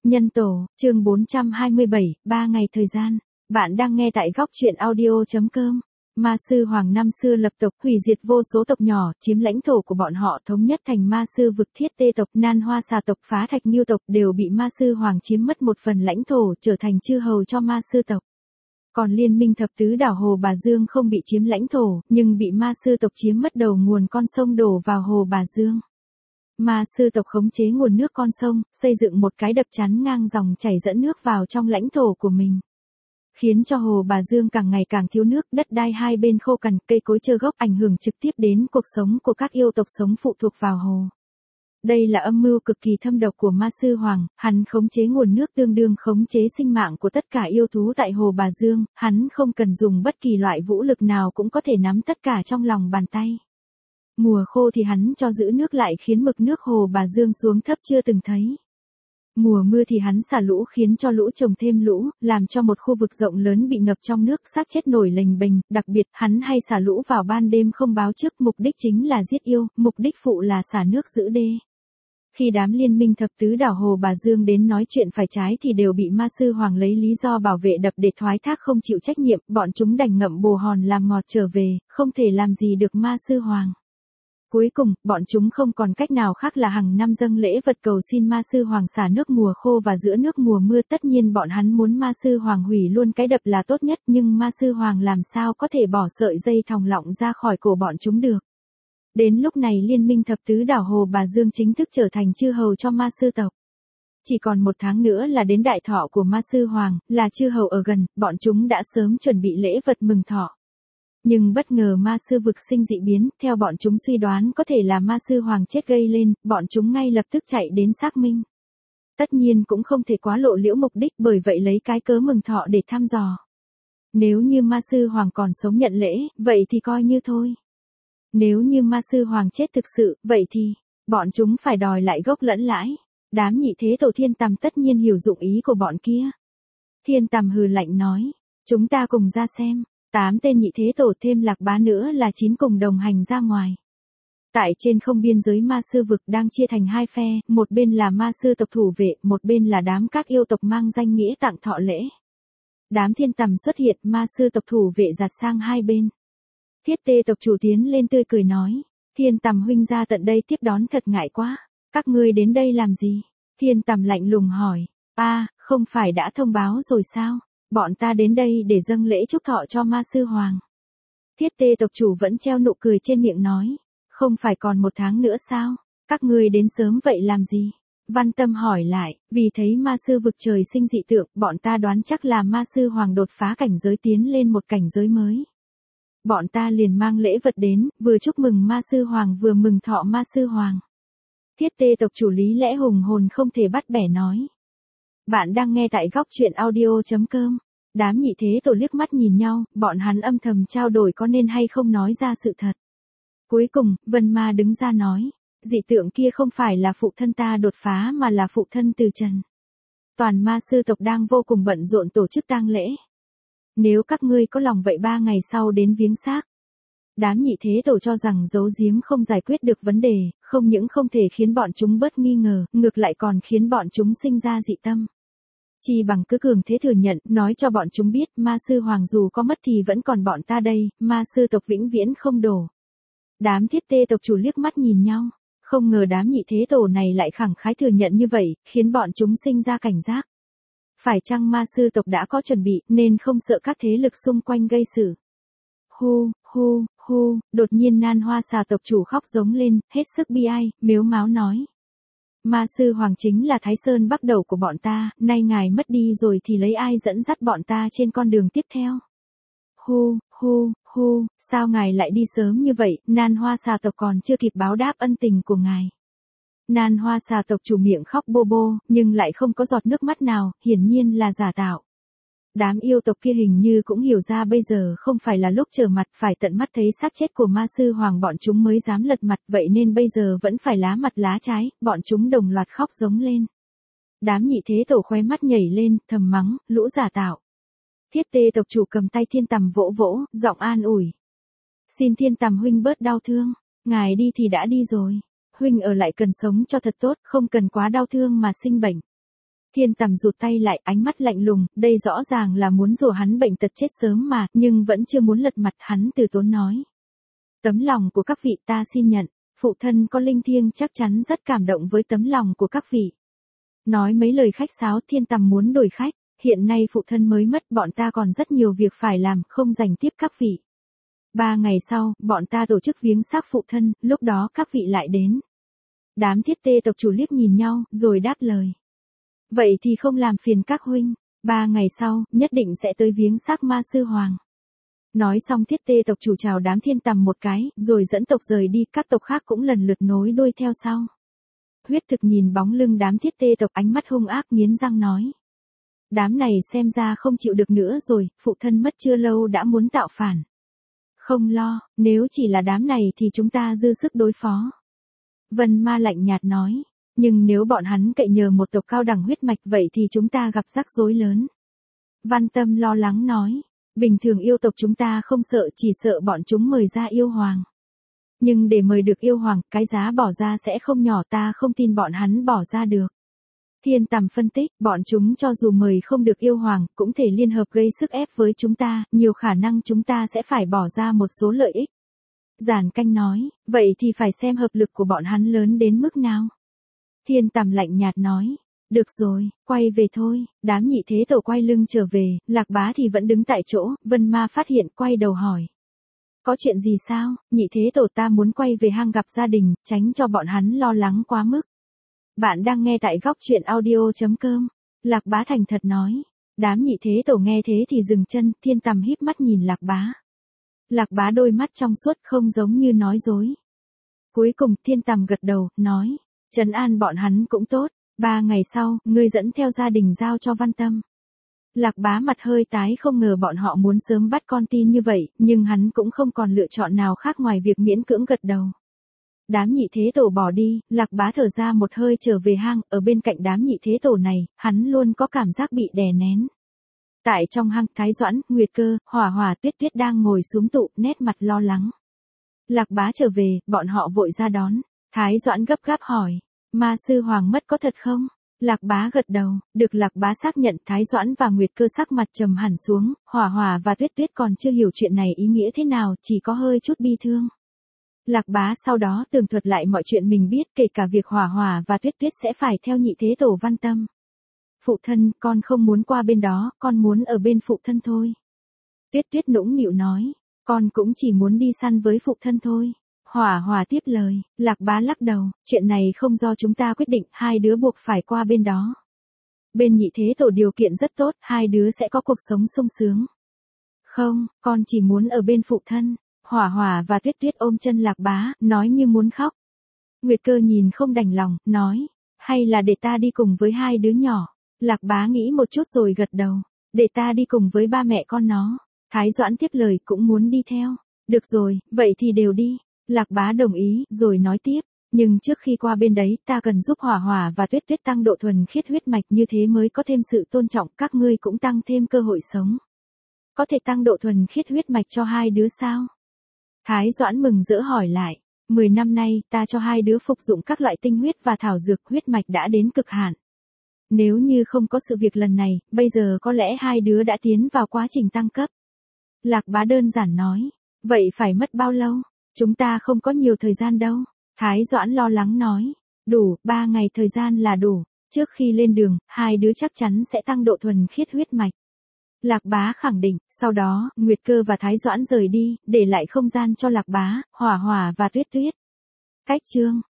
Nhân tổ, chương 427, 3 ngày thời gian. Bạn đang nghe tại góc truyện audio.com. Ma sư Hoàng năm xưa lập tộc, hủy diệt vô số tộc nhỏ, chiếm lãnh thổ của bọn họ, thống nhất thành ma sư vực Thiết Tê tộc, Nan Hoa Xà tộc, Phá Thạch Nghiêu tộc đều bị ma sư Hoàng chiếm mất một phần lãnh thổ, trở thành chư hầu cho ma sư tộc. Còn liên minh thập tứ đảo Hồ Bà Dương không bị chiếm lãnh thổ, nhưng bị ma sư tộc chiếm mất đầu nguồn con sông đổ vào Hồ Bà Dương. Ma sư tộc khống chế nguồn nước con sông, xây dựng một cái đập chắn ngang dòng chảy dẫn nước vào trong lãnh thổ của mình. Khiến cho Hồ Bà Dương càng ngày càng thiếu nước, đất đai hai bên khô cằn, cây cối trơ gốc, ảnh hưởng trực tiếp đến cuộc sống của các yêu tộc sống phụ thuộc vào hồ. Đây là âm mưu cực kỳ thâm độc của ma sư Hoàng, hắn khống chế nguồn nước tương đương khống chế sinh mạng của tất cả yêu thú tại Hồ Bà Dương, hắn không cần dùng bất kỳ loại vũ lực nào cũng có thể nắm tất cả trong lòng bàn tay. Mùa khô thì hắn cho giữ nước lại khiến mực nước Hồ Bà Dương xuống thấp chưa từng thấy. Mùa mưa thì hắn xả lũ khiến cho lũ trồng thêm lũ, làm cho một khu vực rộng lớn bị ngập trong nước, xác chết nổi lềnh bềnh, đặc biệt hắn hay xả lũ vào ban đêm không báo trước, mục đích chính là giết yêu, mục đích phụ là xả nước giữ đê. Khi đám liên minh thập tứ đảo Hồ Bà Dương đến nói chuyện phải trái thì đều bị ma sư Hoàng lấy lý do bảo vệ đập để thoái thác không chịu trách nhiệm, bọn chúng đành ngậm bồ hòn làm ngọt trở về, không thể làm gì được ma sư Hoàng. Cuối cùng, bọn chúng không còn cách nào khác là hàng năm dâng lễ vật cầu xin ma sư Hoàng xả nước mùa khô và giữa nước mùa mưa. Tất nhiên bọn hắn muốn ma sư Hoàng hủy luôn cái đập là tốt nhất, nhưng ma sư Hoàng làm sao có thể bỏ sợi dây thòng lọng ra khỏi cổ bọn chúng được. Đến lúc này liên minh thập tứ đảo Hồ Bà Dương chính thức trở thành chư hầu cho ma sư tộc. Chỉ còn một tháng nữa là đến đại thọ của ma sư Hoàng, là chư hầu ở gần, bọn chúng đã sớm chuẩn bị lễ vật mừng thọ. Nhưng bất ngờ ma sư vực sinh dị biến, theo bọn chúng suy đoán có thể là ma sư Hoàng chết gây lên, bọn chúng ngay lập tức chạy đến xác minh. Tất nhiên cũng không thể quá lộ liễu mục đích, bởi vậy lấy cái cớ mừng thọ để thăm dò. Nếu như ma sư Hoàng còn sống nhận lễ, vậy thì coi như thôi. Nếu như ma sư Hoàng chết thực sự, vậy thì, bọn chúng phải đòi lại gốc lẫn lãi. Đám nhị thế tổ Thiên Tầm tất nhiên hiểu dụng ý của bọn kia. Thiên Tầm hừ lạnh nói, chúng ta cùng ra xem. 8 tên nhị thế tổ thêm Lạc Bá nữa là 9 cùng đồng hành ra ngoài. Tại trên không biên giới ma sư vực đang chia thành hai phe, một bên là ma sư tộc thủ vệ, một bên là đám các yêu tộc mang danh nghĩa tặng thọ lễ. Đám Thiên Tầm xuất hiện, ma sư tộc thủ vệ giặt sang hai bên. Thiết Tê tộc chủ tiến lên tươi cười nói, Thiên Tầm huynh ra tận đây tiếp đón thật ngại quá, các ngươi đến đây làm gì? Thiên Tầm lạnh lùng hỏi, không phải đã thông báo rồi sao? Bọn ta đến đây để dâng lễ chúc thọ cho ma sư Hoàng. Thiết Tê tộc chủ vẫn treo nụ cười trên miệng nói, không phải còn một tháng nữa sao? Các ngươi đến sớm vậy làm gì? Văn Tâm hỏi lại, vì thấy ma sư vực trời sinh dị tượng, bọn ta đoán chắc là ma sư Hoàng đột phá cảnh giới tiến lên một cảnh giới mới. Bọn ta liền mang lễ vật đến, vừa chúc mừng ma sư Hoàng vừa mừng thọ ma sư Hoàng. Thiết Tê tộc chủ lý lẽ hùng hồn không thể bắt bẻ nói. Bạn đang nghe tại góc truyện audio.com. Đám nhị thế tổ liếc mắt nhìn nhau, bọn hắn âm thầm trao đổi có nên hay không nói ra sự thật. Cuối cùng, Vân Ma đứng ra nói, dị tượng kia không phải là phụ thân ta đột phá mà là phụ thân từ trần. Toàn ma sư tộc đang vô cùng bận rộn tổ chức tang lễ. Nếu các ngươi có lòng vậy 3 ngày sau đến viếng xác. Đám nhị thế tổ cho rằng giấu giếm không giải quyết được vấn đề, không những không thể khiến bọn chúng bớt nghi ngờ, ngược lại còn khiến bọn chúng sinh ra dị tâm. Chỉ bằng cứ cường thế thừa nhận, nói cho bọn chúng biết, ma sư Hoàng dù có mất thì vẫn còn bọn ta đây, ma sư tộc vĩnh viễn không đổ. Đám Thiết Tê tộc chủ liếc mắt nhìn nhau, không ngờ đám nhị thế tổ này lại khẳng khái thừa nhận như vậy, khiến bọn chúng sinh ra cảnh giác. Phải chăng ma sư tộc đã có chuẩn bị, nên không sợ các thế lực xung quanh gây sự. Đột nhiên Nan Hoa Xà tộc chủ khóc giống lên, hết sức bi ai, mếu máo nói. Ma sư Hoàng chính là Thái Sơn Bắc Đầu của bọn ta, nay ngài mất đi rồi thì lấy ai dẫn dắt bọn ta trên con đường tiếp theo. Sao ngài lại đi sớm như vậy, Nan Hoa Xà tộc còn chưa kịp báo đáp ân tình của ngài. Nan Hoa Xà tộc chủ miệng khóc bô bô, nhưng lại không có giọt nước mắt nào, hiển nhiên là giả tạo. Đám yêu tộc kia hình như cũng hiểu ra bây giờ không phải là lúc trở mặt, phải tận mắt thấy xác chết của ma sư Hoàng bọn chúng mới dám lật mặt, vậy nên bây giờ vẫn phải lá mặt lá trái, bọn chúng đồng loạt khóc giống lên. Đám nhị thế tổ khóe mắt nhảy lên, thầm mắng, lũ giả tạo. Thiết Tê tộc chủ cầm tay Thiên Tầm vỗ vỗ, giọng an ủi. Xin Thiên Tầm huynh bớt đau thương, ngài đi thì đã đi rồi. Huynh ở lại cần sống cho thật tốt, không cần quá đau thương mà sinh bệnh. Thiên Tầm rụt tay lại, ánh mắt lạnh lùng, đây rõ ràng là muốn rủa hắn bệnh tật chết sớm mà, nhưng vẫn chưa muốn lật mặt, hắn từ tốn nói. Tấm lòng của các vị ta xin nhận, phụ thân có linh thiêng chắc chắn rất cảm động với tấm lòng của các vị. Nói mấy lời khách sáo, Thiên Tầm muốn đổi khách, hiện nay phụ thân mới mất, bọn ta còn rất nhiều việc phải làm, không dành tiếp các vị. 3 ngày sau, bọn ta tổ chức viếng xác phụ thân, lúc đó các vị lại đến. Đám Thiết Tê tộc chủ liếc nhìn nhau, rồi đáp lời. Vậy thì không làm phiền các huynh, 3 ngày sau, nhất định sẽ tới viếng xác Ma Sư Hoàng. Nói xong Thiết Tê tộc chủ chào đám Thiên Tầm một cái, rồi dẫn tộc rời đi, các tộc khác cũng lần lượt nối đuôi theo sau. Huyết Thực nhìn bóng lưng đám Thiết Tê tộc, ánh mắt hung ác, nghiến răng nói. Đám này xem ra không chịu được nữa rồi, phụ thân mất chưa lâu đã muốn tạo phản. Không lo, nếu chỉ là đám này thì chúng ta dư sức đối phó. Vân Ma lạnh nhạt nói, nhưng nếu bọn hắn cậy nhờ một tộc cao đẳng huyết mạch vậy thì chúng ta gặp rắc rối lớn. Văn Tâm lo lắng nói, bình thường yêu tộc chúng ta không sợ, chỉ sợ bọn chúng mời ra yêu hoàng. Nhưng để mời được yêu hoàng, cái giá bỏ ra sẽ không nhỏ, ta không tin bọn hắn bỏ ra được. Thiên Tầm phân tích, bọn chúng cho dù mời không được yêu hoàng, cũng thể liên hợp gây sức ép với chúng ta, nhiều khả năng chúng ta sẽ phải bỏ ra một số lợi ích. Giản Canh nói, vậy thì phải xem hợp lực của bọn hắn lớn đến mức nào. Thiên Tầm lạnh nhạt nói, được rồi, quay về thôi, đám Nhị Thế Tổ quay lưng trở về, Lạc Bá thì vẫn đứng tại chỗ, Vân Ma phát hiện quay đầu hỏi. Có chuyện gì sao, Nhị Thế Tổ ta muốn quay về hang gặp gia đình, tránh cho bọn hắn lo lắng quá mức. Bạn đang nghe tại góc truyện audio.com. Lạc Bá thành thật nói. Đám Nhị Thế Tổ nghe thế thì dừng chân, Thiên Tầm híp mắt nhìn Lạc Bá. Lạc Bá đôi mắt trong suốt không giống như nói dối. Cuối cùng Thiên Tầm gật đầu, nói. Trấn an bọn hắn cũng tốt, 3 ngày sau, ngươi dẫn theo gia đình giao cho Văn Tâm. Lạc Bá mặt hơi tái, không ngờ bọn họ muốn sớm bắt con tin như vậy, nhưng hắn cũng không còn lựa chọn nào khác ngoài việc miễn cưỡng gật đầu. Đám Nhị Thế Tổ bỏ đi, Lạc Bá thở ra một hơi trở về hang, ở bên cạnh đám Nhị Thế Tổ này, hắn luôn có cảm giác bị đè nén. Tại trong hang, Thái Doãn, Nguyệt Cơ, Hỏa Hỏa, Tuyết Tuyết đang ngồi xuống tụ, nét mặt lo lắng. Lạc Bá trở về, bọn họ vội ra đón. Thái Doãn gấp gáp hỏi, Ma Sư Hoàng mất có thật không? Lạc Bá gật đầu, được Lạc Bá xác nhận. Thái Doãn và Nguyệt Cơ sắc mặt trầm hẳn xuống, Hỏa Hỏa và Tuyết Tuyết còn chưa hiểu chuyện này ý nghĩa thế nào, chỉ có hơi chút bi thương. Lạc Bá sau đó tường thuật lại mọi chuyện mình biết, kể cả việc Hỏa Hỏa và Tuyết Tuyết sẽ phải theo Nhị Thế Tổ Văn Tâm. Phụ thân, con không muốn qua bên đó, con muốn ở bên phụ thân thôi. Tuyết Tuyết nũng nịu nói, con cũng chỉ muốn đi săn với phụ thân thôi. Hỏa Hỏa tiếp lời, Lạc Bá lắc đầu, chuyện này không do chúng ta quyết định, hai đứa buộc phải qua bên đó. Bên Nhị Thế Tổ điều kiện rất tốt, hai đứa sẽ có cuộc sống sung sướng. Không, con chỉ muốn ở bên phụ thân. Hỏa Hỏa và Tuyết Tuyết ôm chân Lạc Bá, nói như muốn khóc. Nguyệt Cơ nhìn không đành lòng, nói, hay là để ta đi cùng với hai đứa nhỏ. Lạc Bá nghĩ một chút rồi gật đầu, để ta đi cùng với ba mẹ con nó. Thái Doãn tiếp lời, cũng muốn đi theo. Được rồi, vậy thì đều đi. Lạc Bá đồng ý, rồi nói tiếp, nhưng trước khi qua bên đấy, ta cần giúp Hỏa Hỏa và Tuyết Tuyết tăng độ thuần khiết huyết mạch, như thế mới có thêm sự tôn trọng, các ngươi cũng tăng thêm cơ hội sống. Có thể tăng độ thuần khiết huyết mạch cho hai đứa sao? Thái Doãn mừng rỡ hỏi lại, 10 năm nay, ta cho hai đứa phục dụng các loại tinh huyết và thảo dược, huyết mạch đã đến cực hạn. Nếu như không có sự việc lần này, bây giờ có lẽ hai đứa đã tiến vào quá trình tăng cấp. Lạc Bá đơn giản nói, vậy phải mất bao lâu? Chúng ta không có nhiều thời gian đâu. Thái Doãn lo lắng nói, đủ, 3 ngày thời gian là đủ. Trước khi lên đường, hai đứa chắc chắn sẽ tăng độ thuần khiết huyết mạch. Lạc Bá khẳng định, sau đó, Nguyệt Cơ và Thái Doãn rời đi, để lại không gian cho Lạc Bá, Hỏa Hỏa và Tuyết Tuyết. Cách chương